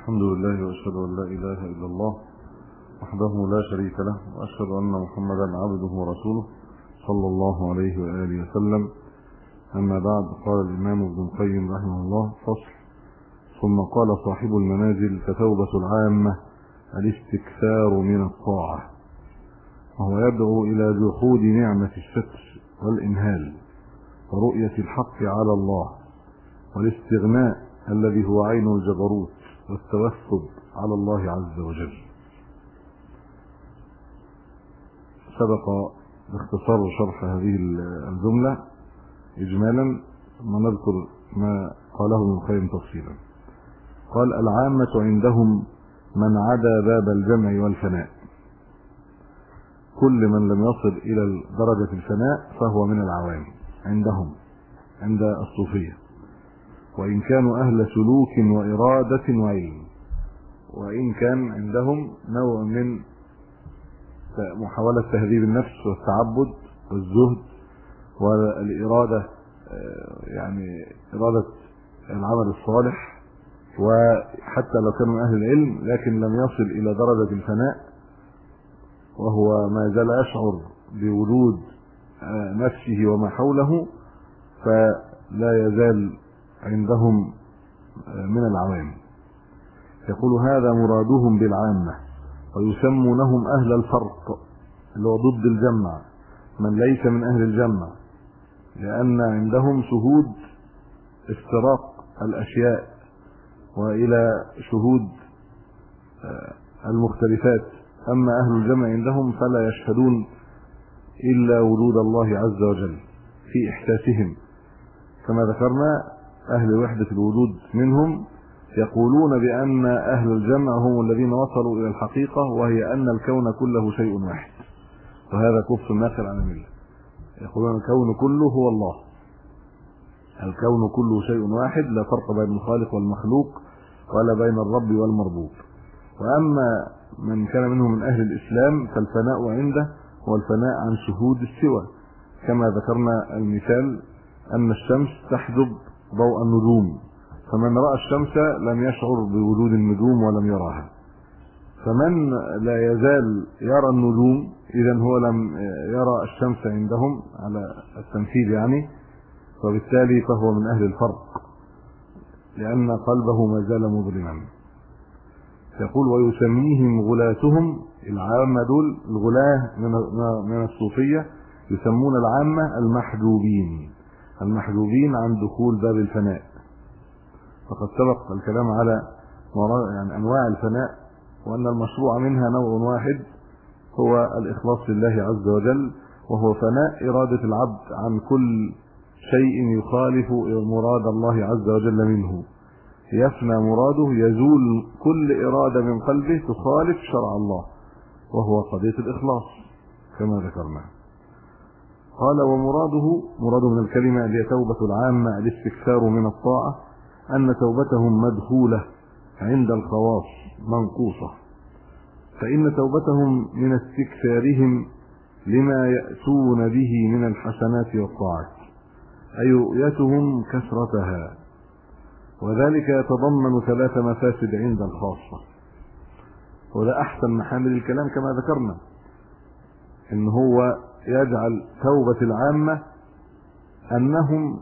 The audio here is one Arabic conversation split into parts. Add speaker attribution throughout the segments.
Speaker 1: الحمد لله وأشهد أن لا إله إلا الله وحده لا شريك له، وأشهد أن محمدا عبده ورسوله صلى الله عليه وآله وسلم. أما بعد، قال الإمام ابن القيم رحمه الله: فصل. ثم قال صاحب المنازل: فتوبة العامة الاستكثار من الطاعة، وهو يدعو إلى جحود نعمة الستر والإمهال ورؤية الحق على الله والاستغناء الذي هو عين الجبروت والتوسل على الله عز وجل. سبق باختصار شرح هذه الجملة إجمالا، ثم نذكر ما قاله ابن القيم تفصيلا. قال: العامة عندهم من عدا باب الجمع والفناء، كل من لم يصل إلى درجة الفناء فهو من العوام عندهم، عند الصوفية، وإن كانوا أهل سلوك وإرادة وعلم، وإن كان عندهم نوع من محاولة تهذيب النفس والتعبد والزهد والإرادة، يعني إرادة العمل الصالح، وحتى لو كانوا من أهل العلم لكن لم يصل إلى درجة الفناء، وهو ما زال يشعر بوجود نفسه وما حوله، فلا يزال عندهم من العوام. يقول: هذا مرادهم بالعامة، ويسمونهم أهل الفرق، اللي هو ضد الجمع، من ليس من أهل الجمع، لأن عندهم شهود افتراق الأشياء وإلى شهود المختلفات. أما أهل الجمع عندهم فلا يشهدون إلا وجود الله عز وجل في إحساسهم، كما ذكرنا. أهل وحدة الوجود منهم يقولون بأن أهل الجمع هم الذين وصلوا إلى الحقيقة، وهي أن الكون كله شيء واحد، وهذا كفر ناقل عن الملة. يقولون الكون كله هو الله، الكون كله شيء واحد، لا فرق بين الخالق والمخلوق ولا بين الرب والمربوب. وأما من كان منهم من أهل الإسلام فالفناء عنده هو الفناء عن شهود السوى، كما ذكرنا المثال أن الشمس تحجب ضوء النجوم، فمن رأى الشمس لم يشعر بوجود النجوم ولم يراها. فمن لا يزال يرى النجوم إذن هو لم يرى الشمس عندهم على التمثيل يعني، وبالتالي فهو من أهل الفرق، لأن قلبه ما زال مظلما. يقول: ويسميهم غلاتهم، العامة دول الغلاة من الصوفية، يسمون العامة المحجوبين، المحجوبين عن دخول باب الفناء. فقد سبق الكلام على يعني أنواع الفناء، وأن المشروع منها نوع واحد هو الإخلاص لله عز وجل، وهو فناء إرادة العبد عن كل شيء يخالف مراد الله عز وجل منه، يفنى مراده، يزول كل إرادة من قلبه تخالف شرع الله، وهو قضية الإخلاص كما ذكرنا. قال: ومراده من الكلمة اللي هي توبة العامة الاستكثار من الطاعة، أن توبتهم مدخولة عند الخواص منقوصة، فإن توبتهم من استكثارهم لما يأتون به من الحسنات والطاعات، أي رؤيتهم كثرتها، وذلك يتضمن 3 مفاسد عند الخاصة. وده أحسن محامل الكلام كما ذكرنا، إن هو يجعل توبة العامة أنهم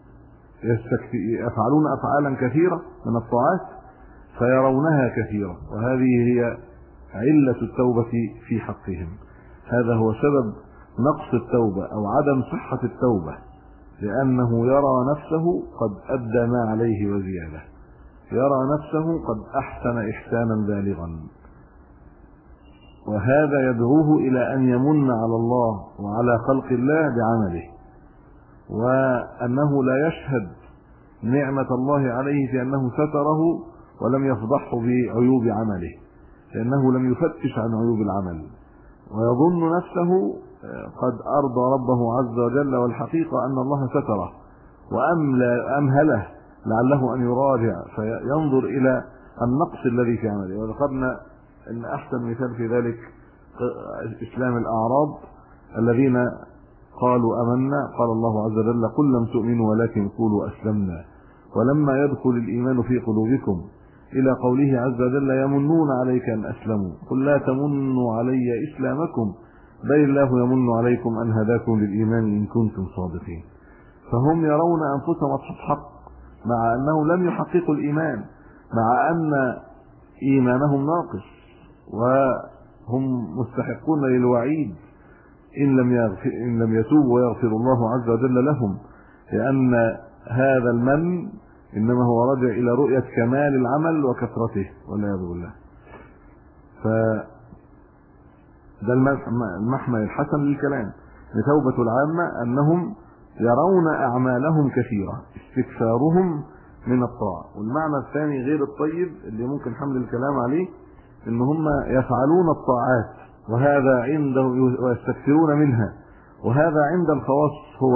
Speaker 1: يفعلون أفعالا كثيرة من الطاعات فيرونها كثيرة، وهذه هي علة التوبة في حقهم. هذا هو سبب نقص التوبة أو عدم صحة التوبة، لأنه يرى نفسه قد أدى ما عليه وزيادة، يرى نفسه قد أحسن إحسانا بالغا، وهذا يدعوه إلى أن يمن على الله وعلى خلق الله بعمله، وأنه لا يشهد نعمة الله عليه في أنه ستره ولم يفضحه بعيوب عمله، لأنه لم يفتش عن عيوب العمل، ويظن نفسه قد أرضى ربه عز وجل، والحقيقة أن الله ستره وأمهله لعله أن يراجع فينظر إلى النقص الذي في عمله. وذكرنا أن أحسن مثال في ذلك إسلام الأعراب الذين قالوا آمنا، قال الله عز وجل: قل لم تؤمنوا ولكن قولوا أسلمنا ولما يدخل الإيمان في قلوبكم إلى قوله عز وجل يمنون عليك أن أسلموا قل لا تمنوا علي إسلامكم بل الله يمن عليكم أن هداكم للإيمان إن كنتم صادقين. فهم يرون أنفسهم أصحاب حق مع أنهم لم يحققوا الإيمان، مع أن إيمانهم ناقص وهم مستحقون للوعيد إن لم يتوبوا ويغفر الله عز وجل لهم، لأن هذا المن إنما هو راجع إلى رؤية كمال العمل وكثرته والعياذ بالله. فده المحمل الحسن للكلام لتوبة العامة، أنهم يرون أعمالهم كثيرة استكثارهم من الطاعة. والمعنى الثاني غير الطيب اللي ممكن حمل الكلام عليه إن هم يفعلون الطاعات وهذا عنده ويستكثرون منها، وهذا عند الخواص هو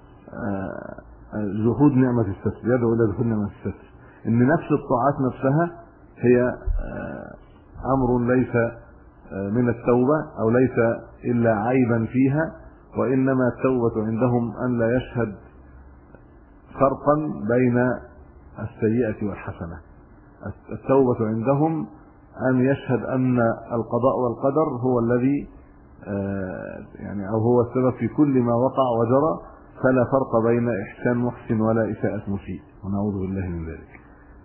Speaker 1: جحود نعمة الستر، يدعو إلى جحود نعمة الستر، إن نفس الطاعات نفسها هي أمر ليس من التوبة أو ليس إلا عيبا فيها، وإنما التوبة عندهم أن لا يشهد فرقا بين السيئة والحسنة. التوبة عندهم أن يشهد أن القضاء والقدر هو الذي يعني أو هو السبب في كل ما وقع وجرى، فلا فرق بين إحسان محسن ولا إساءة مسيء، ونعوذ بالله من ذلك.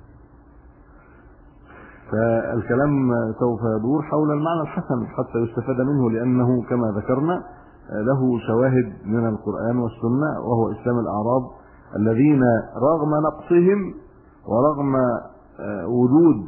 Speaker 1: فالكلام سوف يدور حول المعنى الحسن حتى يستفاد منه، لأنه كما ذكرنا له شواهد من القرآن والسنة، وهو إسلام الأعراب الذين رغم نقصهم ورغم وجود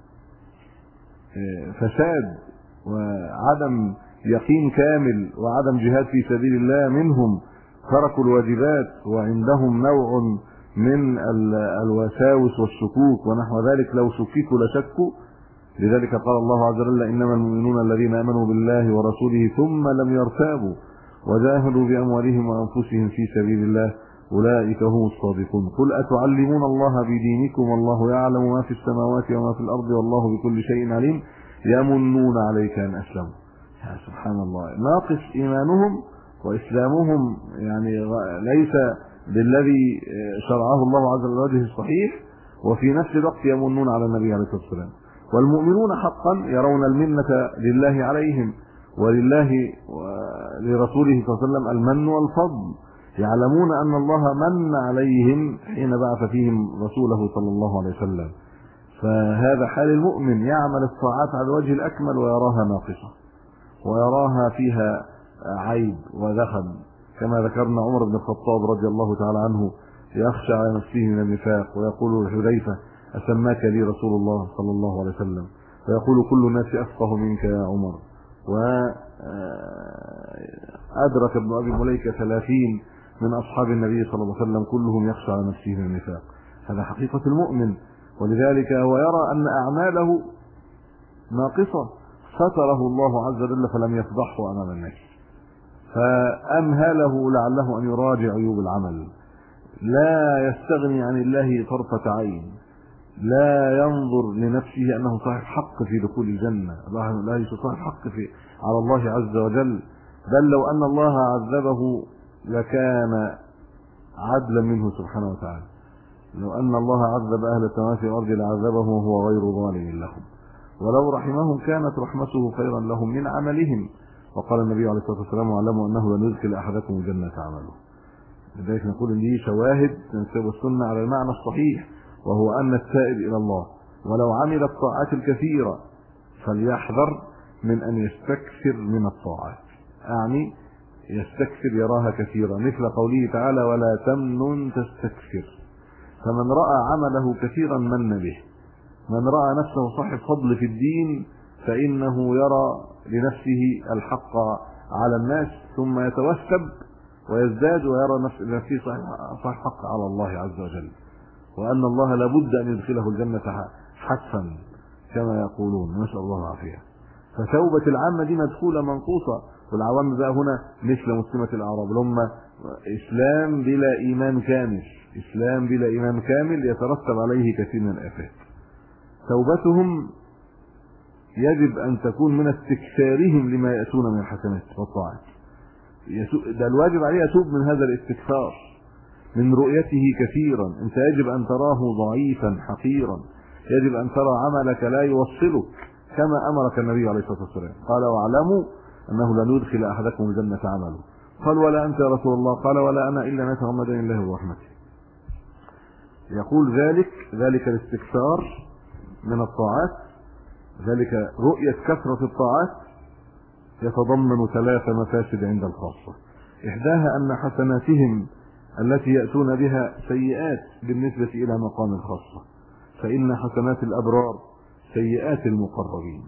Speaker 1: فساد وعدم يقين كامل وعدم جهاد في سبيل الله منهم تركوا الواجبات وعندهم نوع من الوساوس والشكوك ونحو ذلك، لو شككوا لشكوا. لذلك قال الله عز وجل إنما المؤمنون الذين آمنوا بالله ورسوله ثم لم يرتابوا وجاهدوا بأموالهم وأنفسهم في سبيل الله أولئك هم الصادقون. قل أتعلمون الله بدينكم والله يعلم ما في السماوات وما في الأرض والله بكل شيء عليم يمنون عليك أن أسلموا. سبحان الله، ناقص إيمانهم وإسلامهم يعني ليس بالذي شرعه الله عز وجل الوجه الصحيح، وفي نفس الوقت يمنون على النبي عليه الصلاة والسلام. والمؤمنون حقا يرون المنة لله عليهم ولله ولرسوله صلى الله عليه وسلم المن والفضل، يعلمون أن الله من عليهم حين بعث فيهم رسوله صلى الله عليه وسلم. فهذا حال المؤمن، يعمل الطاعات على الوجه الأكمل ويراها ناقصة ويراها فيها عيب وذخم، كما ذكرنا عمر بن الخطاب رضي الله تعالى عنه يخشى على نفسه من النفاق ويقول لحذيفة أسماك لي رسول الله صلى الله عليه وسلم، فيقول كل الناس أفقه منك يا عمر. وأدرك ابن أبي مليكة 30 من أصحاب النبي صلى الله عليه وسلم كلهم يخشى على نفسه من النفاق. هذا حقيقة المؤمن، ولذلك هو يرى أن أعماله ناقصة ستره الله عز وجل فلم يفضحه أمام الناس، فأمهله لعله أن يراجع عيوب العمل، لا يستغني عن الله طرفة عين، لا ينظر لنفسه أنه صاحب حق في دخول الجنة، لا يصاحب حق على الله عز وجل، بل لو أن الله عذبه لكان عدلا منه سبحانه وتعالى. لو أن الله عذب أهل السماوات والأرض لعذبهم وهو غير ظالم لهم، ولو رحمهم كانت رحمته خيرا لهم من عملهم. وقال النبي عليه الصلاة والسلام واعلموا أنه لن يدخل أحدكم الجنة عمله. لذلك نقول إن دي شواهد تنسب السنة على المعنى الصحيح، وهو أن التائب إلى الله ولو عمل الطاعات الكثيرة فليحذر من أن يستكثر من الطاعات، يعني يستكثر يراها كثيرة، مثل قوله تعالى ولا تمنن تستكثر. فمن رأى عمله كثيرا من به، من رأى نفسه صاحب فضل في الدين فإنه يرى لنفسه الحق على الناس ثم يتوسب ويزداد ويرى نفسه صاحب حق على الله عز وجل، وأن الله لابد أن يدخله الجنة حتفا كما يقولون، نسأل الله العافية. فتوبة العامة دي مدخولة منقوصة، والعوام بقى هنا مثل مسلمة الأعراب، هم إسلام بلا إيمان كامل، إسلام بلا إيمان كامل يترتب عليه كثير من الآفات. توبتهم يجب أن تكون من استكثارهم لما يأتون من الحسنات والطاعات، ده الواجب عليه يتوب من هذا الاستكثار، من رؤيته كثيرا. انت يجب أن تراه ضعيفا حقيرا، يجب أن ترى عملك لا يوصلك كما أمرك النبي عليه الصلاة والسلام. قال واعلموا أنه لن يدخل أحدكم الجنة عمله. قال ولا أنت يا رسول الله؟ قال ولا أنا إلا نتغمدني الله برحمته. يقول ذلك الاستكثار من الطاعات، ذلك رؤية كثرة الطاعات يتضمن 3 مفاسد عند الخاصة. إحداها أن حسناتهم التي يأتون بها سيئات بالنسبة إلى مقام الخاصة، فإن حسنات الأبرار سيئات المقربين.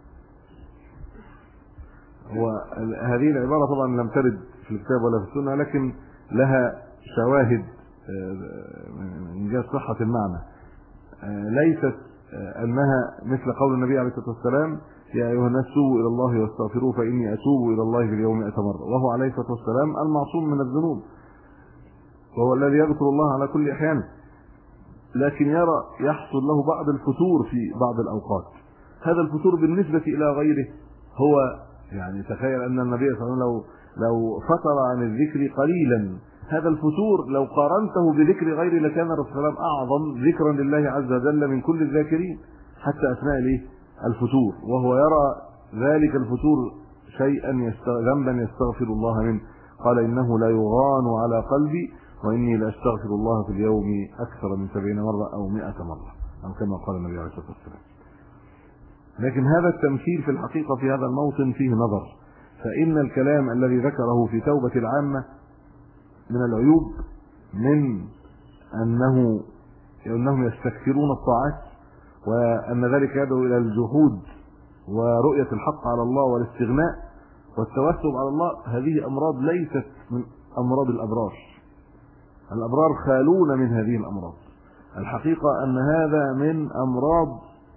Speaker 1: وهذه العبارة طبعا لم ترد في الكتاب ولا في السنة، لكن لها شواهد من جهة صحة المعنى. ليست أنها مثل قول النبي عليه الصلاة والسلام يا أيها الناس توبوا إلى الله واستغفروه فإني أتوب إلى الله في اليوم 100 مرة، وهو عليه الصلاة والسلام المعصوم من الذنوب، وهو الذي يذكر الله على كل أحيان، لكن يرى يحصل له بعض الفتور في بعض الأوقات. هذا الفتور بالنسبة إلى غيره هو يعني تخيل أن النبي صلى الله عليه وسلم لو فتر عن الذكر قليلا، هذا الفتور لو قارنته بذكر غيره لكان الرسول صلى الله عليه وسلم أعظم ذكرا لله عز وجل من كل الذاكرين حتى أثناء الفتور، وهو يرى ذلك الفتور شيئا ذنبا يستغفر الله منه. قال إنه لا يغان على قلبي وإني لأستغفر الله في اليوم أكثر من 70 مرة أو 100 مرة، أو كما قال النبي عليه الصلاة والسلام. لكن هذا التمثيل في الحقيقة في هذا الموطن فيه نظر، فإن الكلام الذي ذكره في توبة العامة من العيوب من أنهم يستكثرون الطاعات، وأن ذلك يدعو إلى الجحود ورؤية الحق على الله والاستغناء والتوسل على الله. هذه أمراض ليست من أمراض الأبرار. الأبرار خالون من هذه الأمراض. الحقيقة أن هذا من أمراض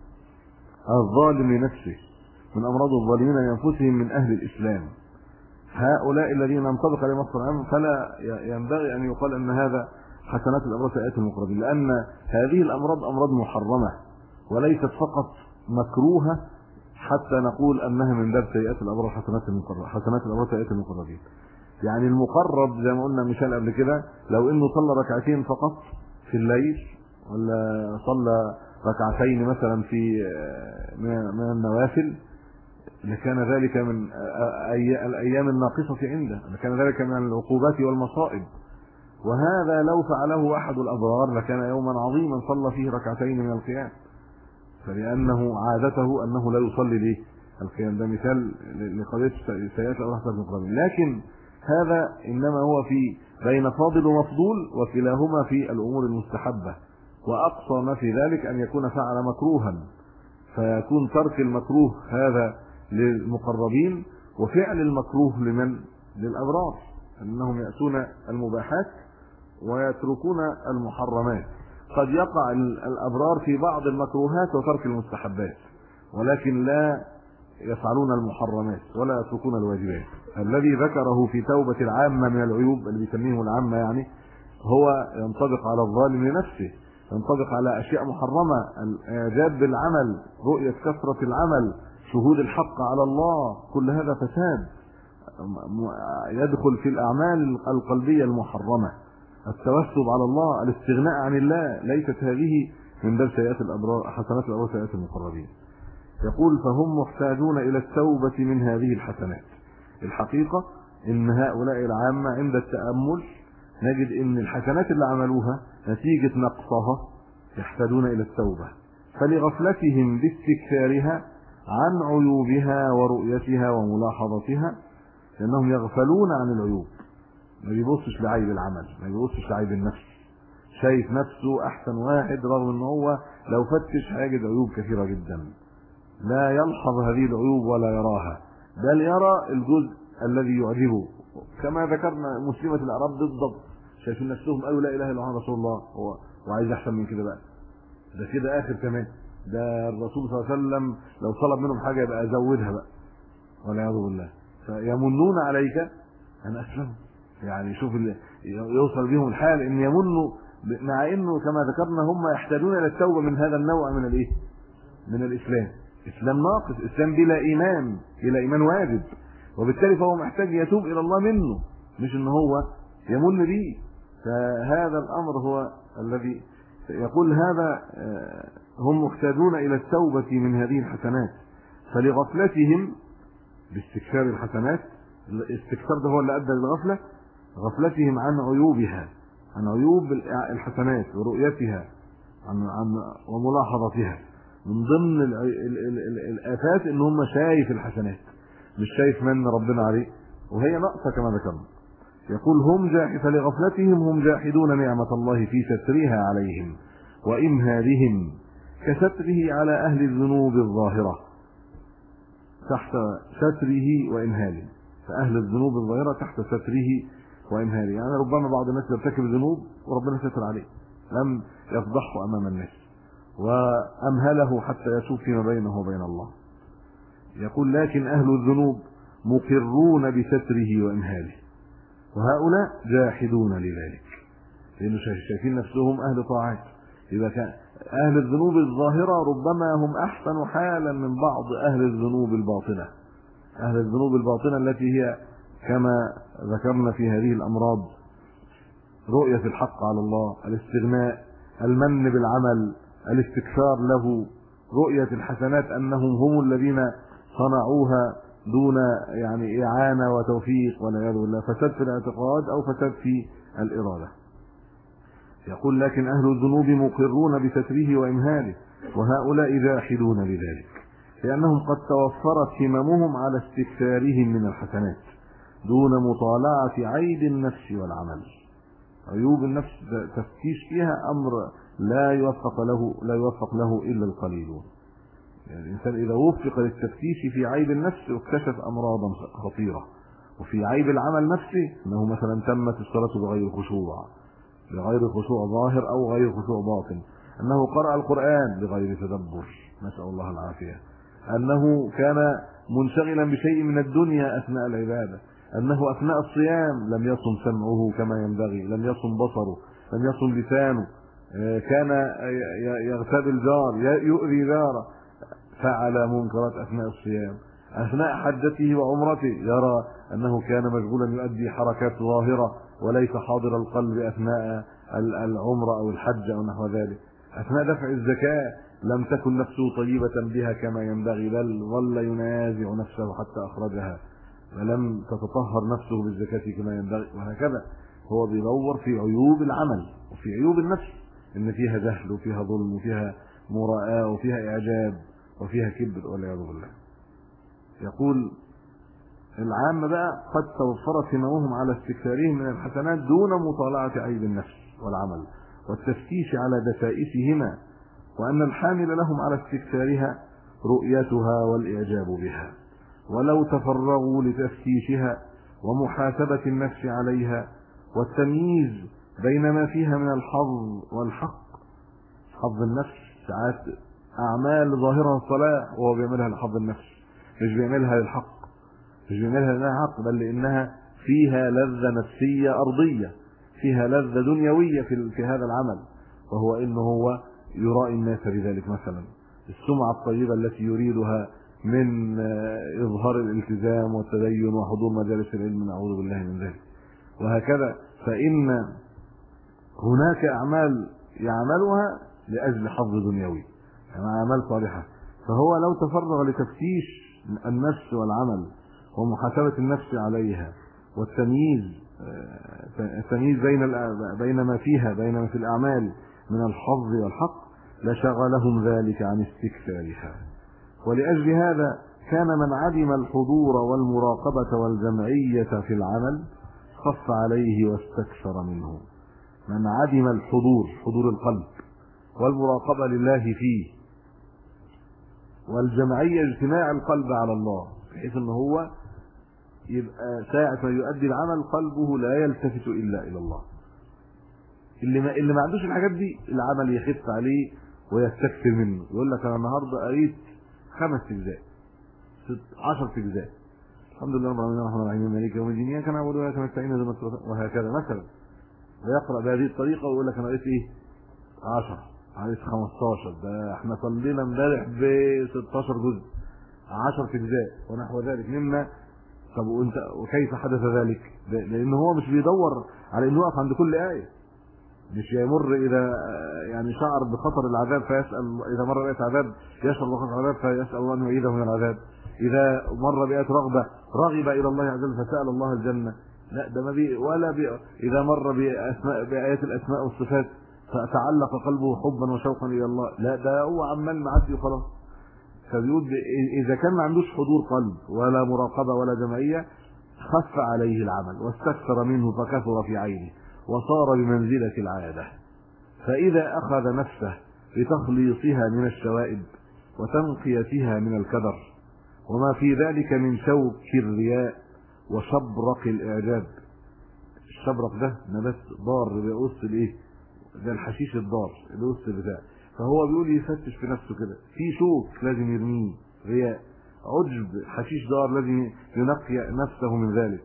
Speaker 1: الظالم لنفسه، من أمراض الظالمين لأنفسهم من أهل الإسلام. هؤلاء الذين انطبق عليهم وصف العام فلا ينبغي أن يقال أن هذا حسنات الأبرار سيئات المقربين، لأن هذه الأمراض أمراض محرمة وليست فقط مكروهة حتى نقول أنها من باب سيئات الأبرار حسنات الأبرار سيئات المقربين. يعني المقرب زي ما قلنا مثال قبل كده، لو انه صلى ركعتين فقط في الليل، ولا صلى ركعتين مثلا في من النوافل، لكان ذلك من الايام الناقصة عنده، لكان ذلك من العقوبات والمصائب. وهذا لو فعله احد الابرار لكان يوما عظيما صلى فيه ركعتين من القيام، فلانه عادته انه لا يصلي به القيام. ده مثال لقضية سيئات الأبرار حسنات المقربين. لكن هذا إنما هو في بين فاضل ومفضول، وكلاهما في الأمور المستحبة، وأقصى ما في ذلك أن يكون فعل مكروها فيكون ترك المكروه هذا للمقربين، وفعل المكروه للأبرار، أنهم يأتون المباحات ويتركون المحرمات. قد يقع الأبرار في بعض المكروهات وترك المستحبات، ولكن لا يفعلون المحرمات ولا يتركون الواجبات. الذي ذكره في توبة العامة من العيوب اللي بيسميهم العامة يعني هو ينطبق على الظالم لنفسه، ينطبق على أشياء محرمة، الإعجاب بالعمل، رؤية كثرة العمل، شهود الحق على الله، كل هذا فساد يدخل في الأعمال القلبية المحرمة. التوسل على الله، الاستغناء عن الله، ليست هذه من باب سيئات الأبرار حسنات الأبرار سيئات المقربين. يقول فهم محتاجون إلى التوبة من هذه الحسنات. الحقيقة إن هؤلاء العامة عند التأمل نجد إن الحسنات اللي عملوها نتيجة نقصها يحتاجون إلى التوبة، فلغفلتهم باستكثارها عن عيوبها ورؤيتها وملاحظتها، لأنهم يغفلون عن العيوب. ما بيبصش لعيب العمل، ما بيبصش لعيب النفس، شايف نفسه أحسن واحد رغم إن هو لو فتش هيجد عيوب كثيرة جدا. لا يلحظ هذه العيوب ولا يراها، بل يرى الجزء الذي يعجبه. كما ذكرنا مسلمة الأعراب بالضبط، شايفين نفسهم قالوا لا إله إلا الله رسول الله، هو وعايز أحسن من كده بقى، ده كده آخر كمان، ده الرسول صلى الله عليه وسلم لو طلب منهم حاجة يبقى أزودها بقى والعياذ بالله. فيمنون عليك أن أسلموا، يعني شوف يوصل بهم الحال إن يمنوا، مع إنه كما ذكرنا هم يحتاجون إلى التوبة من هذا النوع من الإيه؟ من الإسلام. إسلام ناقص، إسلام بلا إيمان، بلا إيمان واجب، وبالتالي فهو محتاج يتوب إلى الله منه، مش إن هو يمن به. فهذا الأمر هو الذي يقول هذا هم محتاجون إلى التوبة من هذه الحسنات، فلغفلتهم باستكثار الحسنات، الاستكثار ده هو اللي أدى للغفلة، غفلتهم عن عيوبها، عن عيوب الحسنات ورؤيتها وملاحظتها. من ضمن الآفات إن هم شايف الحسنات، مش شايف من ربنا عليه، وهي نقصة كما ذكرنا. يقول فلغفلتهم هم جاحدون نعمة الله في سترها عليهم وإمهالهم كستره على أهل الذنوب الظاهرة تحت ستره وإمهاله. فأهل الذنوب الظاهرة تحت ستره وإمهاله، يعني ربما بعض الناس يرتكب ذنوب وربنا ستر عليه، لم يفضحه أمام الناس وأمهله حتى يشوف فيما بينه وبين الله. يقول لكن أهل الذنوب مقرون بستره وإمهاله، وهؤلاء جاحدون لذلك، لأنه شايفين نفسهم أهل طاعات. إذا كان أهل الذنوب الظاهرة ربما هم أحسن حالا من بعض أهل الذنوب الباطنة. أهل الذنوب الباطنة التي هي كما ذكرنا في هذه الأمراض: رؤية الحق على الله، الاستغناء، المن بالعمل، الاستكثار له، رؤية الحسنات أنهم هم الذين صنعوها دون يعني إعانة وتوفيق والعياذ بالله، فساد في الاعتقاد أو فساد في الإرادة. يقول لكن أهل الذنوب مقرون بستره وإمهاله، وهؤلاء جاحدون لذلك، لأنهم قد توفرت هممهم على استكثارهم من الحسنات دون مطالعة عيب النفس والعمل. عيوب النفس تفتيش فيها أمر لا يوفق له إلا القليلون. يعني الإنسان إذا وفق للتفتيش في عيب النفس اكتشف أمراضا خطيرة. وفي عيب العمل نفسه أنه مثلا تمت الصلاة بغير خشوع، بغير خشوع ظاهر أو غير خشوع باطن، أنه قرأ القرآن بغير تدبر، نسأل الله العافية، أنه كان منشغلا بشيء من الدنيا أثناء العبادة، أنه أثناء الصيام لم يصم سمعه كما ينبغي، لم يصم بصره، لم يصم لسانه، كان يغتاب الجار، يؤذي جاره، فعل منكرات أثناء الصيام. أثناء حجته وعمرته يرى أنه كان مشغولا يؤدي حركات ظاهرة وليس حاضر القلب أثناء العمرة أو الحج أو نحو ذلك. أثناء دفع الزكاة لم تكن نفسه طيبة بها كما ينبغي، بل ظل ينازع نفسه حتى أخرجها، ولم تتطهر نفسه بالزكاة كما ينبغي، وهكذا هو بيدور في عيوب العمل وفي عيوب النفس، إن فيها جهل وفيها ظلم وفيها مراءة وفيها إعجاب وفيها كبر والعياذ بالله. يقول العامة بقى قد توفرت هممهم على استكثارهم من الحسنات دون مطالعة عيب النفس والعمل والتفتيش على دسائسهما، وأن الحامل لهم على استكثارها رؤيتها والإعجاب بها، ولو تفرغوا لتفتيشها ومحاسبة النفس عليها والتمييز بين ما فيها من الحظ والحق. حظ النفس ساعات أعمال ظاهرها الصلاح وهو بيعملها لحظ النفس، مش بيعملها للحق، مش بيعملها لأنها حق، بل لأنها فيها لذة نفسية أرضية، فيها لذة دنيوية في هذا العمل، وهو إنه هو يرائي الناس بذلك، مثلا السمعة الطيبة التي يريدها من إظهار الالتزام والتدين وحضور مجالس العلم، نعوذ بالله من ذلك. وهكذا فإن هناك أعمال يعملها لأجل حظ دنيوي، يعني أعمال صالحة، فهو لو تفرغ لتفتيش النفس والعمل ومحاسبة النفس عليها والتمييز بين ما فيها، بين ما في الأعمال من الحظ والحق، لشغلهم ذلك عن استكثارها. ولأجل هذا كان من عدم الحضور والمراقبة والجمعية في العمل خف عليه واستكثر منه. من عدم الحضور، حضور القلب، والمراقبة لله فيه، والجمعية اجتماع القلب على الله، بحيث ان هو يبقى ساعة ما يؤدي العمل قلبه لا يلتفت إلا إلى الله. اللي ما عندوش الحاجات دي العمل يخف عليه ويستكثر منه، يقول لك أنا النهاردة قريت 5 أجزاء 10 أجزاء، الحمد لله رب العالمين الرحمن الرحيم مالك يوم الدين إياك نعبد وإياك نستعين وهكذا مثلا، ويقرأ بهذه الطريقة ويقول لك أنا قريت 10 قريت 15، ده احنا صلينا امبارح ب 16 جزء 10 أجزاء ونحو ذلك مما. طب وكيف حدث ذلك؟ لأن هو مش بيدور على إنه يقف عند كل آية، مش يمر إذا يعني شعر بخطر العذاب فيسأل، إذا مر بآية عذاب يشعر بخطر العذاب فيسأل الله أن يعيده من العذاب، إذا مر بآية رغبة رغب إلى الله عز وجل فسأل الله الجنة. لا ده ما بي ولا بي. إذا مر بآيات الأسماء والصفات فتعلق قلبه حبا وشوقا إلى الله، لا ده هو عمال معدي وخلاص. فبيقول إذا كان ما عندوش حضور قلب ولا مراقبة ولا جمعية خف عليه العمل واستكثر منه فكثر في عينه وصار بمنزلة العادة. فإذا أخذ نفسه بتخليصها من الشوائب وتنقيتها من الكدر وما في ذلك من شوك الرياء وشبرق الإعجاب. الشبرق ده نبات ضار بيقص الايه؟ ده الحشيش الضار القص بتاعه. فهو بيقول يفتش في نفسه كده، في شوك لازم يرميه، رياء، عجب، حشيش ضار لازم ينقي نفسه من ذلك.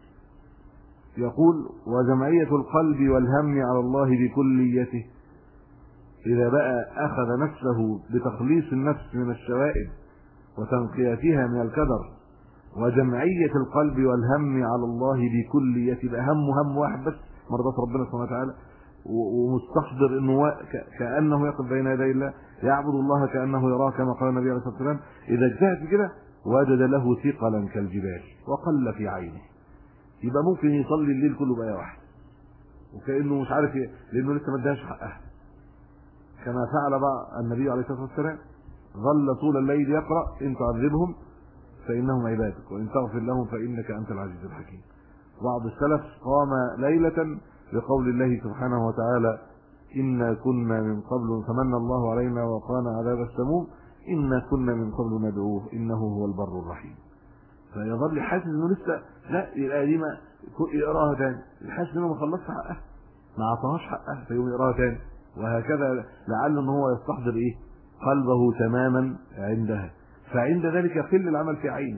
Speaker 1: يقول وجمعية القلب والهم على الله بكليته. إذا بقى أخذ نفسه بتخليص النفس من الشوائب وتنقيتها من الكدر وجمعية القلب والهم على الله بكليته، بقى هم واحد بس مرضات ربنا سبحانه وتعالى، ومستحضر انه كأنه يقف بين يدي الله يعبد الله كأنه يراه كما قال النبي عليه الصلاة والسلام. إذا اجتهد كده وجد له ثقلا كالجبال وقل في عينه، يبقى ممكن يصلي الليل كله بآية واحدة وكأنه مش عارف لأنه لسه ما اداش حقها، كما فعل بقى النبي عليه الصلاة والسلام، ظل طول الليل يقرأ إن تعذبهم فإنهم عبادك وإن تغفر لهم فإنك أنت العزيز الحكيم. بعض السلف قام ليلة بقول الله سبحانه وتعالى إنا كنا من قبل فمن الله علينا وقانا عذاب السموم إنا كنا من قبل ندعوه إنه هو البر الرحيم. فيظل حاسس انه لسه لا الآية دي ما يقراها تاني، حاسس انه ما خلصش حقها ما عطاهاش حقها فيقوم يقراها تاني، وهكذا لعل ان هو يستحضر ايه قلبه تماما عندها، فعند ذلك يقل العمل في عينه.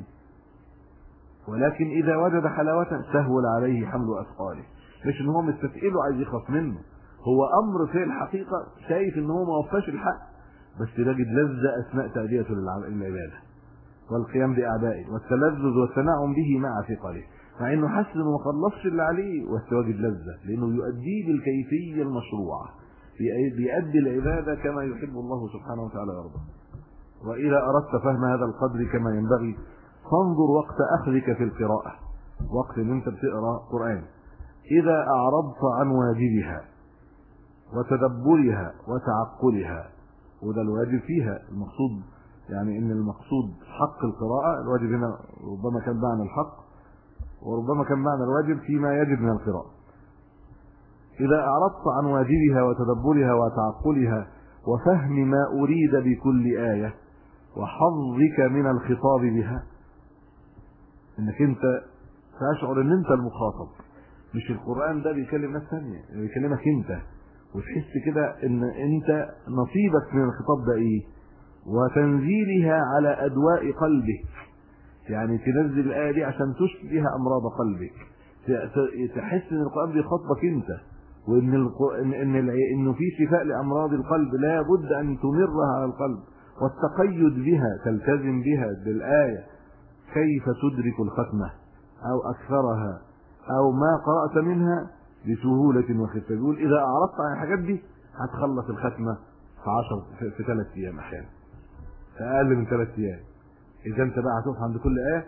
Speaker 1: ولكن اذا وجد حلاوة سهل عليه حمل اثقاله، مش ان هو مستثقله عايز يخلص منه، هو امر في الحقيقة شايف ان هو ما وفاش الحق بس يجد لذة اثناء تأديته للعبادة والقيام بأعدائه والتلذذ والتنعم به مع ثقله، مع انه حاسس انه ما خلصش اللي عليه ويجد لذة لانه يؤديه بالكيفية المشروعة، بيؤدي العبادة كما يحب الله سبحانه وتعالى ويرضى. وإذا أردت فهم هذا القدر كما ينبغي فانظر وقت أخذك في القراءة، وقت ان انت بتقرأ قرآن، إذا أعرضت عن واجبها وتدبرها وتعقلها، وده الواجب فيها المقصود، يعني ان المقصود حق القراءة، الواجب هنا ربما كان معنى الحق وربما كان معنى الواجب فيما يجب من القراءة. إذا أعرضت عن واجبها وتدبرها وتعقلها وفهم ما أريد بكل آية وحظك من الخطاب بها، انك انت تشعر ان انت المخاطب مش القرآن ده بيكلم ناس ثانية، بيكلمك انت، وتحس كده ان انت نصيبك من الخطاب ده ايه، وتنزيلها على أدواء قلبك، يعني تنزل الآية دي عشان تشفي أمراض قلبك، تحس ان القرآن بيخاطبك انت، وان انه في شفاء لأمراض القلب لا بد ان تمرها على القلب والتقيد بها، تلتزم بها بالآية، كيف تدرك الختمة او اكثرها او ما قرأت منها بسهولة وخفة. يقول اذا اعرضت عن الحاجات دي هتخلص الختمة في 3 ايام، احيانا اقل من 3 ايام. اذا انت بقى هتقف عند كل آية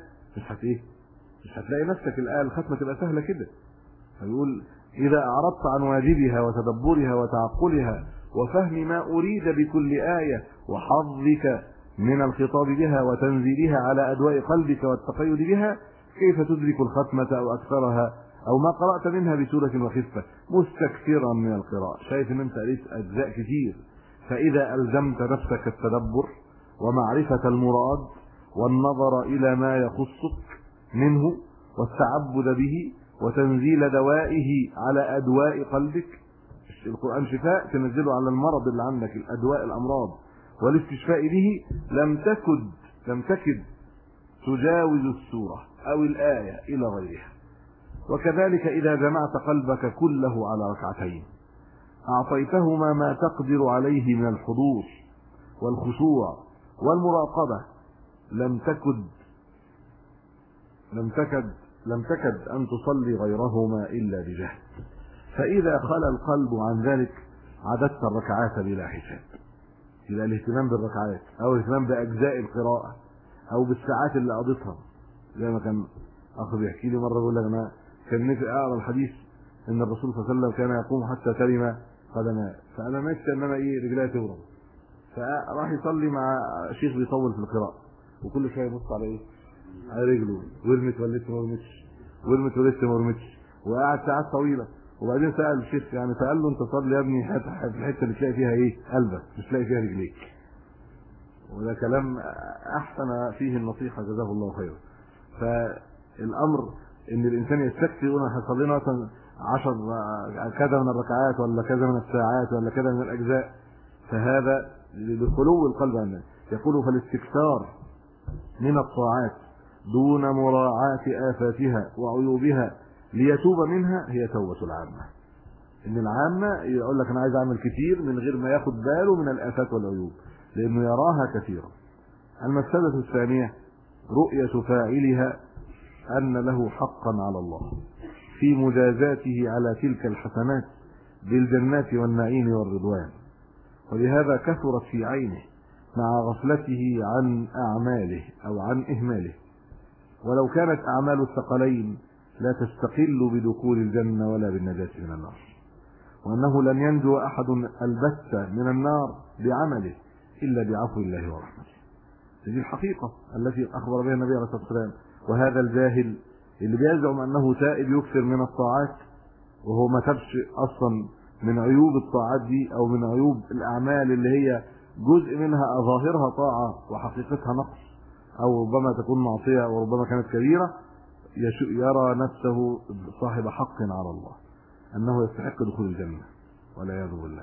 Speaker 1: مش هتلاقي نفسك الآية الختمة تبقى سهلة كده. فيقول اذا اعرضت عن واجبها وتدبرها وتعقلها وفهم ما اريد بكل آية وحظك من الخطاب بها وتنزيلها على أدواء قلبك والتقيد بها، كيف تدرك الختمة أو أكثرها أو ما قرأت منها بسورة وخفة مستكثرا من القراءة، شايف ان انت قريت أجزاء كتير. فإذا ألزمت نفسك التدبر ومعرفة المراد والنظر إلى ما يخصك منه والتعبد به وتنزيل دوائه على أدواء قلبك، القرآن شفاء تنزله على المرض اللي عندك، الأدواء الأمراض، والاستشفاء به لم تكد تجاوز السورة أو الآية إلى غيرها. وكذلك إذا جمعت قلبك كله على ركعتين أعطيتهما ما تقدر عليه من الحضور والخشوع والمراقبة لم تكد أن تصلي غيرهما إلا بجهد. فإذا خلى القلب عن ذلك عددت الركعات بلا حساب. يبقى الاهتمام بالركعات أو الاهتمام بأجزاء القراءة أو بالساعات اللي قضيتها، زي ما كان أخ بيحكي لي مرة بيقول لك أنا كان نفسي أقرأ الحديث إن الرسول صلى الله عليه وسلم كان يقوم حتى ترم قدماه، فأنا نفسي إن أنا رجلي تورم، فراح يصلي مع شيخ بيطول في القراءة وكل شوية يبص على على رجله، ورمت ولسه ما ورمتش، ورمت ولسه ما ورمتش، وقعد ساعات طويلة. وبعدين سأل الشيخ سأل له انت صلي يا ابني في الحته اللي تلاقي فيها قلبك، مش تلاقي فيها رجليك. وده كلام احسن فيه النصيحه جزاه الله خيرا. فالامر ان الانسان يستكفي يقول انا هصلي مثلا 10 كذا من الركعات ولا كذا من الساعات ولا كذا من الاجزاء، فهذا لخلو القلب عنه. يقول فالاستكثار من الطاعات دون مراعاة آفاتها وعيوبها ليتوب منها هي توبة العامة. ان العامة يقول لك انا عايز اعمل كتير من غير ما ياخد باله من الآفات والعيوب لانه يراها كثيرا. المفسدة الثانية رؤية فاعلها ان له حقا على الله في مجازاته على تلك الحسنات بالجنات والنعيم والرضوان، ولهذا كثرت في عينه مع غفلته عن أعماله أو عن إهماله. ولو كانت أعمال الثقلين لا تستقل بدخول الجنة ولا بالنجاة من النار، وأنه لن ينجو أحد البتة من النار بعمله إلا بعفو الله ورحمته. هذه الحقيقة التي أخبر بها النبي عليه الصلاة والسلام. وهذا الجاهل اللي بيزعم أنه تائب يكثر من الطاعات وهو ما تبش أصلا من عيوب الطاعات دي أو من عيوب الأعمال اللي هي جزء منها ظاهرها طاعة وحقيقتها نقص أو ربما تكون معصية وربما كانت كبيرة، يرى نفسه صاحب حق على الله أنه يستحق دخول الجنة والعياذ بالله.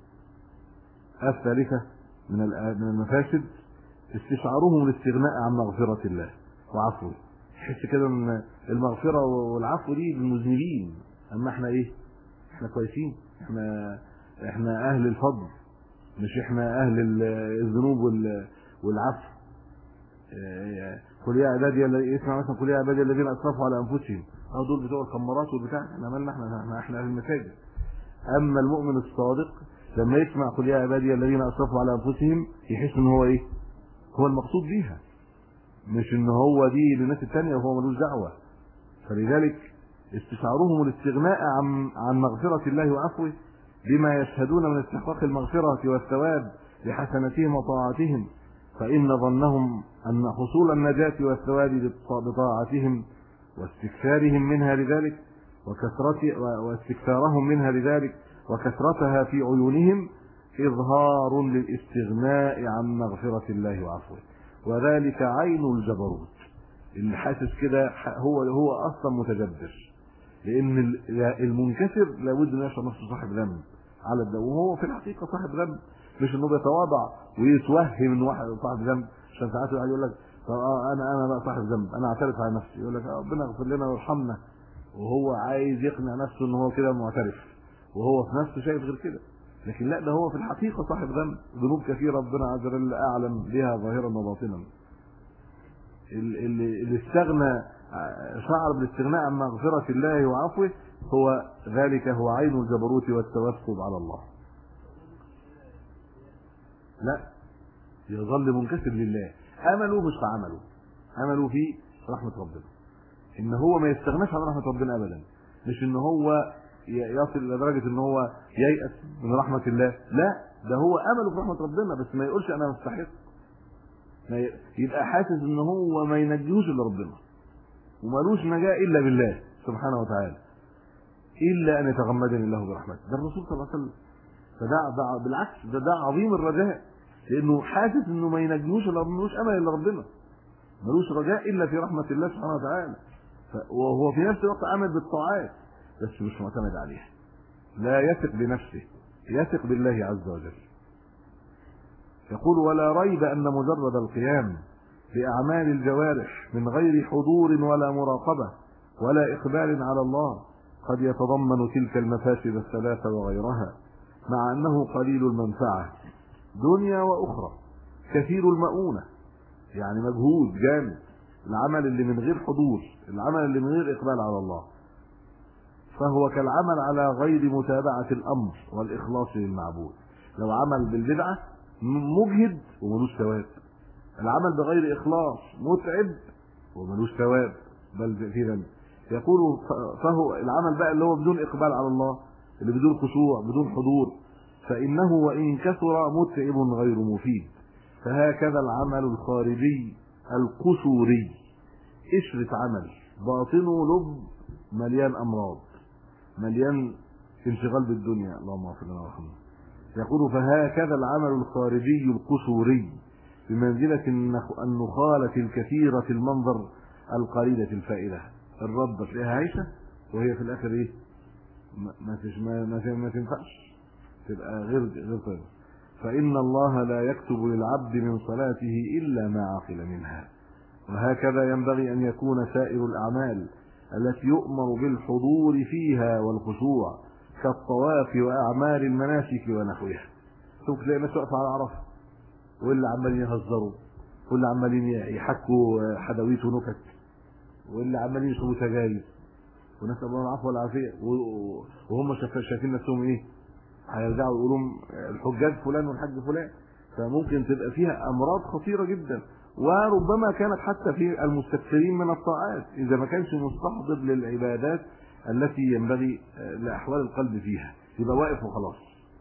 Speaker 1: الثالثة من المفاسد استشعارهم الاستغناء عن مغفرة الله وعفوه. يحس كده ان المغفرة والعفو دي للمذنبين، اما احنا احنا كويسين، احنا اهل الفضل، مش احنا اهل الذنوب والعفو. قل يا عبادي اسمع مثلا قل يا عبادي الذين اسرفوا على انفسهم، دول بتوع الخمارات والبتاع، احنا مالنا، احنا اهل المساجد. اما المؤمن الصادق لما يسمع قل يا عبادي الذين اسرفوا على انفسهم يحس ان هو هو المقصود بيها، مش ان هو دي للناس التانية وهو ملوش دعوة. فلذلك استشعارهم الاستغناء عن مغفرة الله وعفوه بما يشهدون من استحقاق المغفرة والثواب لحسناتهم وطاعاتهم، فإن ظنهم أن حصول النجاة والثواب بطاعتهم واستكثارهم منها لذلك واستكثارهم منها لذلك وكثرتها في عيونهم إظهار للاستغناء عن مغفرة الله وعفوه، وذلك عين الجبروت. اللي حاسس كده هو أصلا متجبر، لأن المنكسر لابد أن يشعر نفسه صاحب ذنب على الدوام، وهو في الحقيقة صاحب ذنب، مش انه بيتواضع ويتوهم ان واحد صاحب ذنب. عشان ساعات واحد يقول لك طب انا بقى صاحب ذنب، انا اعترف على نفسي، يقول لك ربنا يغفر لنا ويرحمنا، وهو عايز يقنع نفسه ان هو كده معترف وهو في نفسه شايف غير كده. لكن لا، ده هو في الحقيقة صاحب ذنوب كثيرة ربنا عز وجل اعلم بها ظاهرا وباطنا. اللي استغنى شعر بالاستغناء عن مغفرة الله وعفوه هو ذلك هو عين الجبروت والتوسل على الله. لا، يظل منكسر لله، امله مش في عمله، امله في رحمة ربنا، ان هو ما يستغناش عن رحمة ربنا ابدا، مش ان هو يصل الى درجة ان هو ييأس من رحمة الله، لا، ده هو امله في رحمة ربنا، بس ما يقولش انا مستحق، يبقى حاسس ان هو ما ينجيهوش الا ربنا ومالوش نجاة الا بالله سبحانه وتعالى، الا ان يتغمدني الله برحمته. ده الرسول صلى الله عليه وسلم، فده بالعكس، ده عظيم الرجاء، لانه حاسس انه ما ينجيهوش الا ربنا، ملوش امل الا ربنا، ملوش رجاء الا في رحمة الله سبحانه وتعالى، وهو في نفس الوقت عمل بالطاعات بس مش معتمد عليها، لا يثق بنفسه، يثق بالله عز وجل. يقول ولا ريب أن مجرد القيام بأعمال الجوارح من غير حضور ولا مراقبة ولا إقبال على الله قد يتضمن تلك المفاسد الثلاثة وغيرها، مع أنه قليل المنفعة دنيا وأخرى كثير المؤونة، يعني مجهود جامد، العمل اللي من غير حضور، العمل اللي من غير إقبال على الله. فهو كالعمل على غير متابعة الأمر والإخلاص للمعبود. لو عمل بالبدعة مجهد وملوش ثواب، العمل بغير إخلاص متعب وملوش ثواب بل في ذنب. يقول فهو العمل بقى اللي هو بدون إقبال على الله، اللي بدون خشوع بدون حضور، فإنه وإن كثر متعب غير مفيد. فهكذا العمل الخارجي القصوري، قشرة عمل باطنه لب مليان أمراض، مليان انشغال بالدنيا، اللهم اغفر لنا وارحمنا. يقول فهكذا العمل الخارجي القصوري بمنزلة النخالة الكثيرة المنظر القليلة الفائدة. الرب تلاقيها عايشة وهي في الآخر إيه؟ ما تنفعش، تبقى غير طيبة. فإن الله لا يكتب للعبد من صلاته إلا ما عقل منها. وهكذا ينبغي أن يكون سائر الأعمال التي يؤمر بالحضور فيها والخشوع كالطواف وأعمال المناسك ونحوها. شوف تلاقي ناس واقفة على عرفة واللي عمالين يهزروا واللي عمالين يحكوا حدويت ونكت واللي عمالين يشربوا سجاير، ونسأل الله العفو والعافية، وهم شايفين نفسهم ايه؟ هيرجعوا يقولوا الحجاج فلان والحج فلان. فممكن تبقى فيها أمراض خطيرة جدا، وربما كانت حتى في المستكثرين من الطاعات إذا ما كانش مستحضر للعبادات التي ينبغي لأحوال القلب فيها، يبقى واقف وخلاص.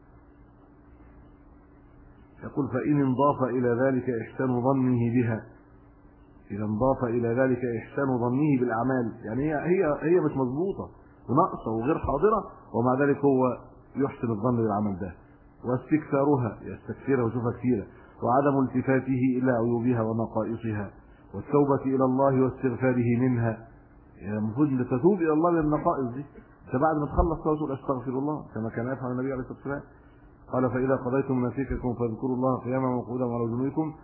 Speaker 1: يقول فإن انضاف إلى ذلك إحسان ظنه بها، إذا انضاف إلى ذلك إحسان ظنه بالأعمال، يعني هي مش مضبوطة وناقصة وغير حاضرة، ومع ذلك هو يحسن الظن بالعمل ده، واستكثارها يستكثرها ويشوفها كثيرة، وعدم التفاته إلى عيوبها ونقائصها، والتوبة إلى الله واستغفاره منها. يعني المفروض أن تتوب إلى الله للنقائص دي، أنت بعد ما تخلص تقول أستغفر الله كما كان يفعل النبي عليه الصلاة والسلام. قال فإذا قضيتم مناسككم فاذكروا الله قياما وقعودا وعلى جنوبكم.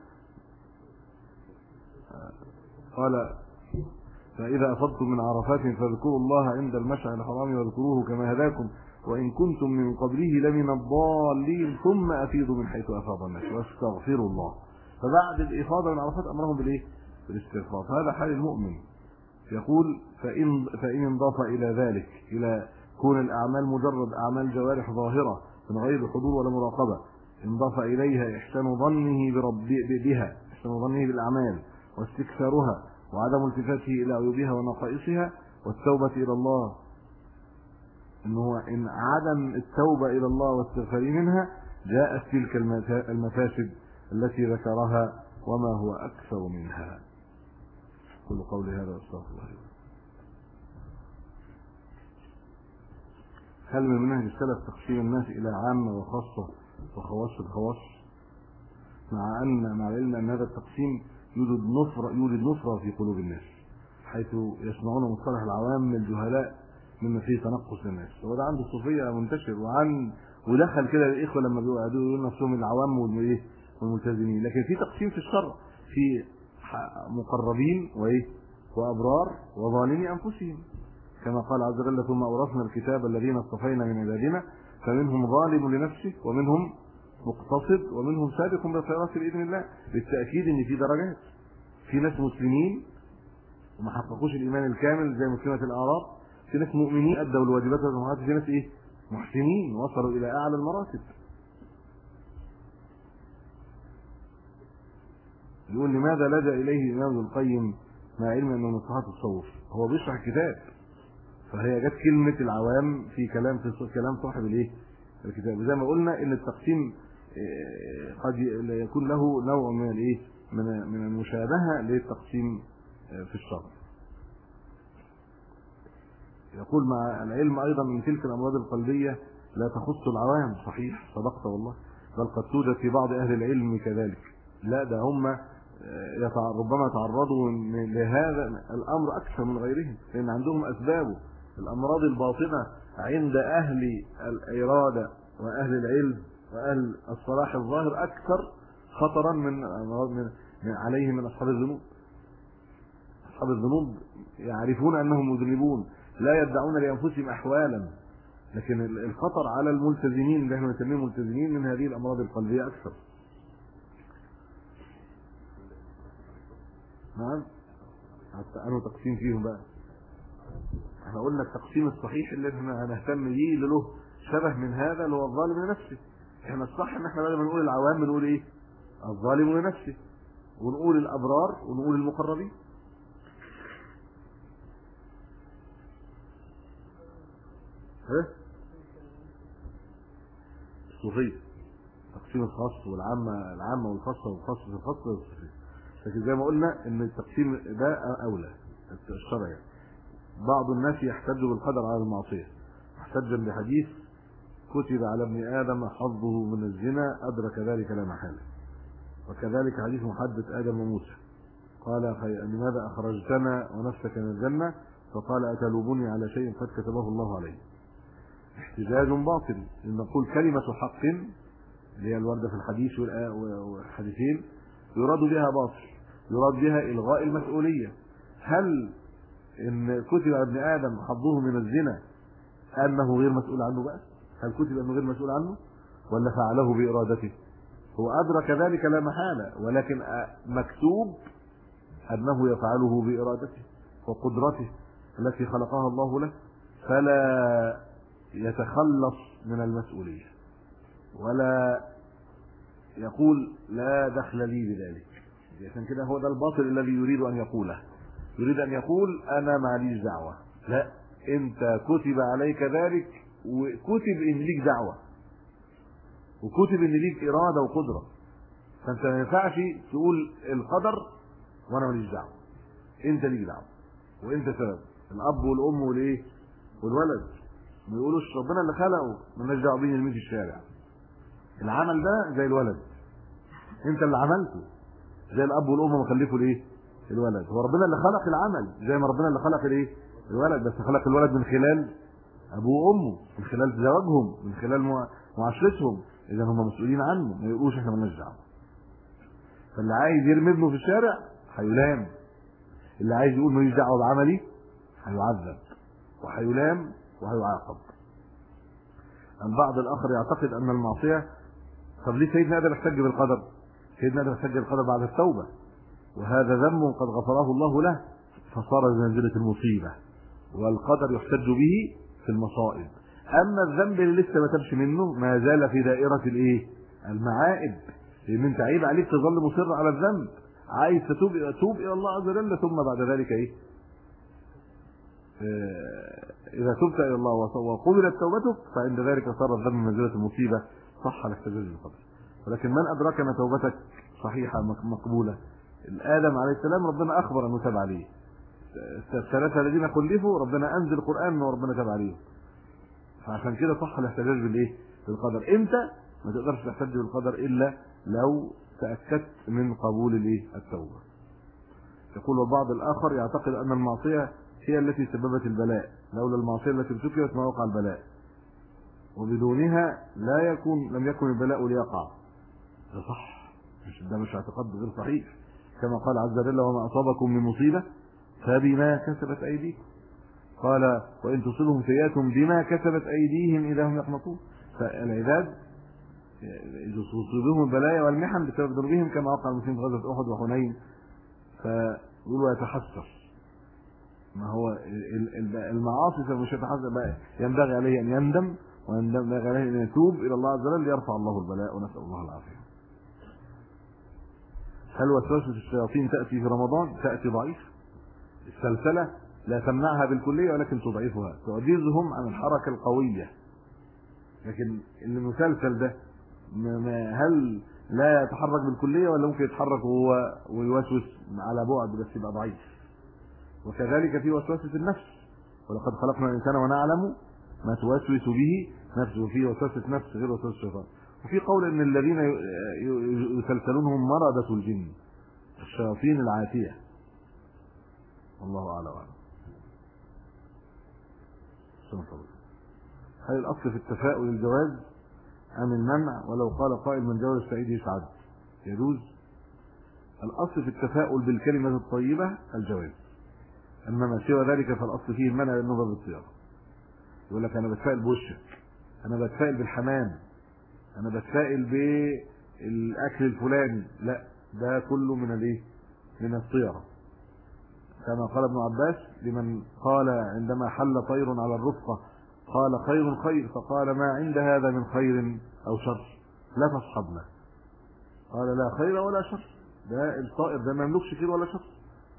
Speaker 1: قال فإذا أفضتم من عرفات فاذكروا الله عند المشعر الحرام واذكروه كما هداكم وإن كنتم من قبله لمن الضالين ثم أفيضوا من حيث أفاض الناس واستغفروا الله. فبعد الإفاضة من عرفات أمرهم بالإيه؟ بالاستغفار. فهذا حال المؤمن. يقول فإن انضاف إلى ذلك، إلى كون الأعمال مجرد أعمال جوارح ظاهرة من غير حضور ولا مراقبة، انضاف إليها إحسان ظنه بها، إحسان ظنه بالأعمال واستكثارها وعدم التفاته إلى عيوبها ونقائصها والتوبة إلى الله. إن عدم التوبة إلى الله واستغفار منها جاءت تلك المفاسد التي ذكرها وما هو أكثر منها. كل قولي هذا أستغفر الله. هل من منهج السلف تقسيم الناس إلى عامة وخاصة وخواص الخواص، مع العلم أن هذا التقسيم يوجد نفرة في قلوب الناس، حيث يسمعون مصطلح العوام من الجهلاء مما فيه تنقص للناس. وده عند الصوفية منتشر، ودخل كده الإخوة لما بيقعدوا يقولوا نفسهم العوام والملتزمين. لكن في تقسيم في الشرع، في مقربين وأبرار وظالمي أنفسهم، كما قال عز وجل ثم أورثنا الكتاب الذين اصطفينا من عبادنا فمنهم ظالم لنفسه ومنهم مقتصد ومنهم سابق بالخيرات بإذن الله. بالتأكيد ان في درجات، في ناس مسلمين وما حققوش الإيمان الكامل زي مسلمة الأعراب، في ناس مؤمنين أدوا الواجبات والمحرمات، في ناس محسنين وصلوا إلى أعلى المراتب. يقول لماذا لجأ إليه الإمام ابن القيم مع علم أنه من صحة التصوف؟ هو بيشرح الكتاب، فهي جت كلمة العوام في كلام صاحب الكتاب. زي ما قلنا ان التقسيم قد يكون له نوع من المشابهة للتقسيم في الشرع. يقول مع العلم أيضا من تلك الأمراض القلبية لا تخص العوام. صحيح، صدقت والله، بل قد توجد في بعض أهل العلم كذلك. لا، ده هم ربما تعرضوا لهذا الأمر أكثر من غيرهم، لأن عندهم أسبابه. الأمراض الباطنة عند أهل الإرادة وأهل العلم وأهل الصلاح الظاهر أكثر خطرا من عليهم من أصحاب الذنوب. أصحاب الذنوب يعرفون أنهم مذنبون، لا يدعون لأنفسهم أحوالا، لكن الخطر على الملتزمين اللي احنا نسميهم ملتزمين من هذه الأمراض القلبية أكثر. نعم، حتى أنه تقسيم فيهم بقى احنا قلنا التقسيم الصحيح اللي احنا هنهتم بيه اللي له شبه من هذا اللي هو الظالم لنفسه. احنا الصح ان احنا بدل ما نقول العوام بنقول ايه؟ الظالم لنفسه، ونقول الابرار ونقول المقربين. ها؟ الصوفية تقسيم الخاص والعامة، العامة والخاصة والخاصة في الخاصة والصوفية. لكن زي ما قلنا ان التقسيم ده اولى الشرعي. بعض الناس يحتج بالقدر على المعصية احتجا بحديث كتب على ابن آدم حظه من الزنا أدرك ذلك لا محالة، وكذلك حديث محدث آدم وموسى قال لماذا أخرجتنا ونفسك من الجنة؟ فقال أتلومني على شيء قد كتبه الله عليه. احتجاج باطل، إن نقول كلمة حق اللي هي الوردة في الحديث والحديثين يراد بها باطل، يراد بها إلغاء المسؤولية. هل إن كتب ابن آدم حظه من الزنا أنه غير مسؤول عنه بقى؟ هل كتب أنه غير مسؤول عنه ولا فعله بإرادته؟ هو أدرك ذلك لا محالة، ولكن مكتوب أنه يفعله بإرادته وقدرته التي خلقها الله له، فلا يتخلص من المسؤولية ولا يقول لا دخل لي بذلك. عشان كده هو ده الباطل الذي يريد أن يقوله، يريد أن يقول أنا معليش دعوة. لا، أنت كتب عليك ذلك، وكتب إن ليك دعوة، وكتب إن ليك إرادة وقدرة. فأنت ما ينفعش تقول القدر وأنا ماليش دعوة. أنت ليك دعوة وأنت سبب. الأب والأم والإيه والولد ما يقولوش ربنا اللي خلقه مالناش دعوة بيه نرميه في الشارع. العمل ده زي الولد، أنت اللي عملته. زي الأب والأم ما خلفوا الإيه الولد، هو ربنا اللي خلق العمل زي ما ربنا اللي خلق الإيه الولد، بس خلق الولد من خلال أبوه وأمه، من خلال زواجهم، من خلال معاشرتهم. إذا هم مسؤولين عنه، ما يقولوش إحنا مالناش دعوة. فاللي عايز يرمي ابنه في الشارع هيلام، اللي عايز يقول ماليش دعوة بعملي هيعذب وهيلام وهيعاقب. البعض الآخر يعتقد أن المعصية، طب ليه سيدنا آدم احتج بالقدر؟ سيدنا آدم احتج بالقدر بعد التوبة، وهذا ذنب قد غفره الله له فصار بمنزلة المصيبة، والقدر يحتج به في المصائب. أما الذنب اللي لسه ما تبش منه ما زال في دائرة الإيه المعائب، لأن أنت عيب عليك تظل مصر على الذنب، عايز توب إلى الله عز وجل، ثم بعد ذلك إيه إذا تبت إلى الله وقبلت توبتك فعند ذلك صار الذنب منزلة المصيبة، صح الاحتجاج بالقدر. ولكن من أدرك أن توبتك صحيحة مقبولة؟ آدم عليه السلام ربنا أخبر أنه تاب عليه، الثلاثة الذين خلفوا ربنا أنزل القرآن أنه ربنا تاب عليهم، فعشان كده صح الاحتجاج بالإيه بالقدر. إمتى؟ ما تقدرش تحتج بالقدر إلا لو تأكدت من قبول الإيه التوبة. يقول البعض الآخر يعتقد أن المعصية هي التي سببت البلاء، لولا المعصية التي ارتكبت ما وقع البلاء، وبدونها لم يكن البلاء ليقع. ده صح، ده مش اعتقاد غير صحيح، كما قال عز وجل وما أصابكم من مصيبة فبما كسبت أيديكم، قال وإن تصلهم سيئات بما كسبت أيديهم إذا هم يقنطون. فالعباد تصيبهم البلايا والمحن بسبب ذنوبهم كما وقع المسلمين في غزوة أحد وحنين، فيقولوا يتحسر. ما هو المعاصي فمش يتحسر، ينبغي عليه أن يندم وينبغي عليه أن يتوب إلى الله عز وجل ليرفع الله البلاء، ونسأل الله العافية. هل وسوسة الشياطين تأتي في رمضان؟ تأتي ضعيف، السلسلة لا تمنعها بالكلية ولكن تضعفها، تعجزهم عن الحركة القوية. لكن المسلسل ده هل لا يتحرك بالكلية ولا ممكن يتحرك وهو ويوسوس على بعد بس يبقى ضعيف؟ وكذلك في وسوسة النفس، ولقد خلقنا الإنسان ونعلم ما توسوس به نفسه، في وسوسة نفس غير وسوسة الشيطان. وفي قول ان الذين يسلسلونهم مرضة الجن، الشياطين العاتية، الله أعلم. هل الأصل في التفاؤل الجواز أم المنع؟ ولو قال قائل من جوز السعيد يسعد، يجوز. الأصل في التفاؤل بالكلمة الطيبة الجواز، أما ما سوى ذلك فالأصل فيه المنع للنظر بالصياغة. يقول لك أنا بتفائل بوشك، أنا بتفائل بالحمام، أنا بتفائل بالأكل الفلاني، لا، ده كله من الإيه؟ من الصيغة. كما قال ابن عباس لمن قال عندما حل طير على الرفقة قال خير خير، فقال ما عند هذا من خير أو شر لا تصحبنا، قال لا خير ولا شر، ده الطائر ده ما يملكش خير ولا شر،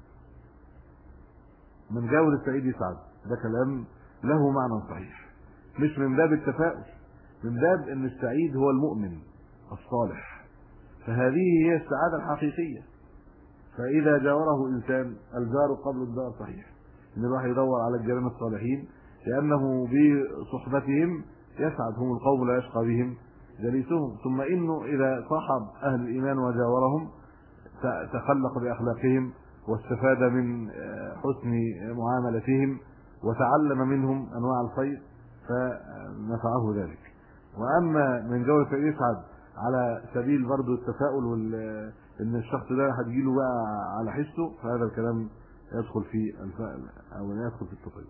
Speaker 1: من جاور السعيد يسعد. ده كلام له معنى صحيح، مش من باب التفاؤل، من باب ان السعيد هو المؤمن الصالح، فهذه هي السعادة الحقيقية. فإذا جاوره إنسان، الجار قبل الدار صحيح، إن الواحد يدور على الجيران الصالحين لأنه بصحبتهم يسعد، هم القوم لا يشقى بهم جليسهم. ثم إنه إذا صاحب أهل الإيمان وجاورهم تخلق بأخلاقهم واستفاد من حسن معاملتهم وتعلم منهم أنواع الخير فنفعه ذلك. وأما من جولة يسعد على سبيل برضو التفاؤل ان الشخص ده هتجيله بقى على حسه، فهذا الكلام يدخل في الفأل او يدخل في التطيب.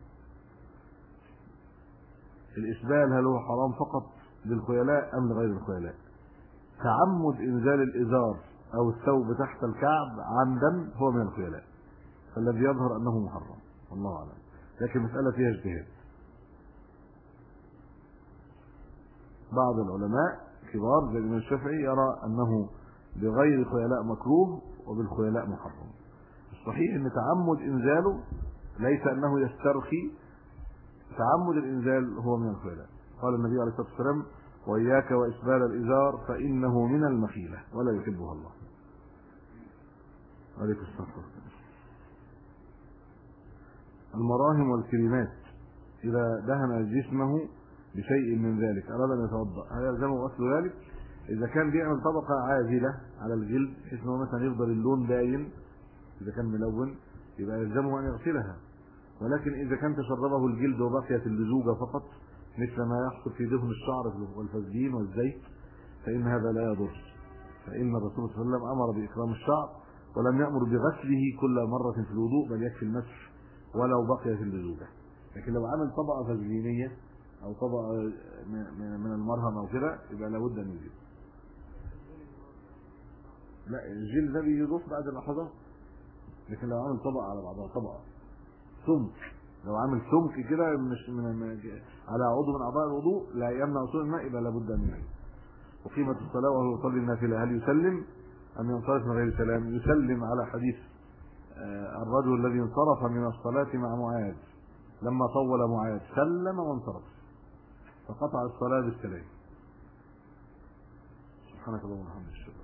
Speaker 1: الإسبال هل هو حرام فقط للخيلاء ام لغير الخيلاء؟ تعمد انزال الازار او الثوب تحت الكعب عمدا هو من الخيلاء، فالذي يظهر انه محرم والله اعلم، لكن مسألة فيها اجتهاد. بعض العلماء كبار زي الإمام الشافعي يرى أنه بغير خيلاء مكروه وبالخيلاء محرم. الصحيح أن تعمد إنزاله ليس أنه يسترخي، تعمد الإنزال هو من الخيلاء. قال النبي عليه الصلاة والسلام وإياك وإسبال الإزار فإنه من المخيلة ولا يحبها الله. عليك الصلاة. المراهم والكريمات إذا دهن جسمه بشيء من ذلك أراد أن يتوضأ هل يلزمه غسل ذلك؟ إذا كان بيعمل طبقة عازلة على الجلد بحيث أنه مثلا يفضل اللون باين، إذا كان ملون يبقى يلزمه أن يغسلها. ولكن إذا كان تشربه الجلد وبقيت اللزوجة فقط مثل ما يحصل في دهن الشعر والفازلين والزيت فإن هذا لا يضر، فإن الرسول صلى الله عليه وسلم أمر بإكرام الشعر ولم يأمر بغسله كل مرة في الوضوء، بل يكفي المسح ولو بقيت اللزوجة. لكن لو عمل طبقة فازلينية او طبقه من المرهم او كده يبقى لابد ان يزيل. لا الجلد ده بيضيف بعد اللحظات، لكن لو عامل طبقه على بعضها طبقه سمك، لو عامل سمك كده مش على عضو من اعضاء الوضوء لا يمنع وصول الماء يبقى لابد ان يزيل. وقيمه الصلاه وهو يصلي النافله هل يسلم ام ينصرف من غير سلام؟ يسلم على حديث الرجل الذي انصرف من الصلاه مع معاذ لما طول معاذ سلم وانصرف فقطع الصلاة بالسلام. سبحانك اللهم وبحمدك.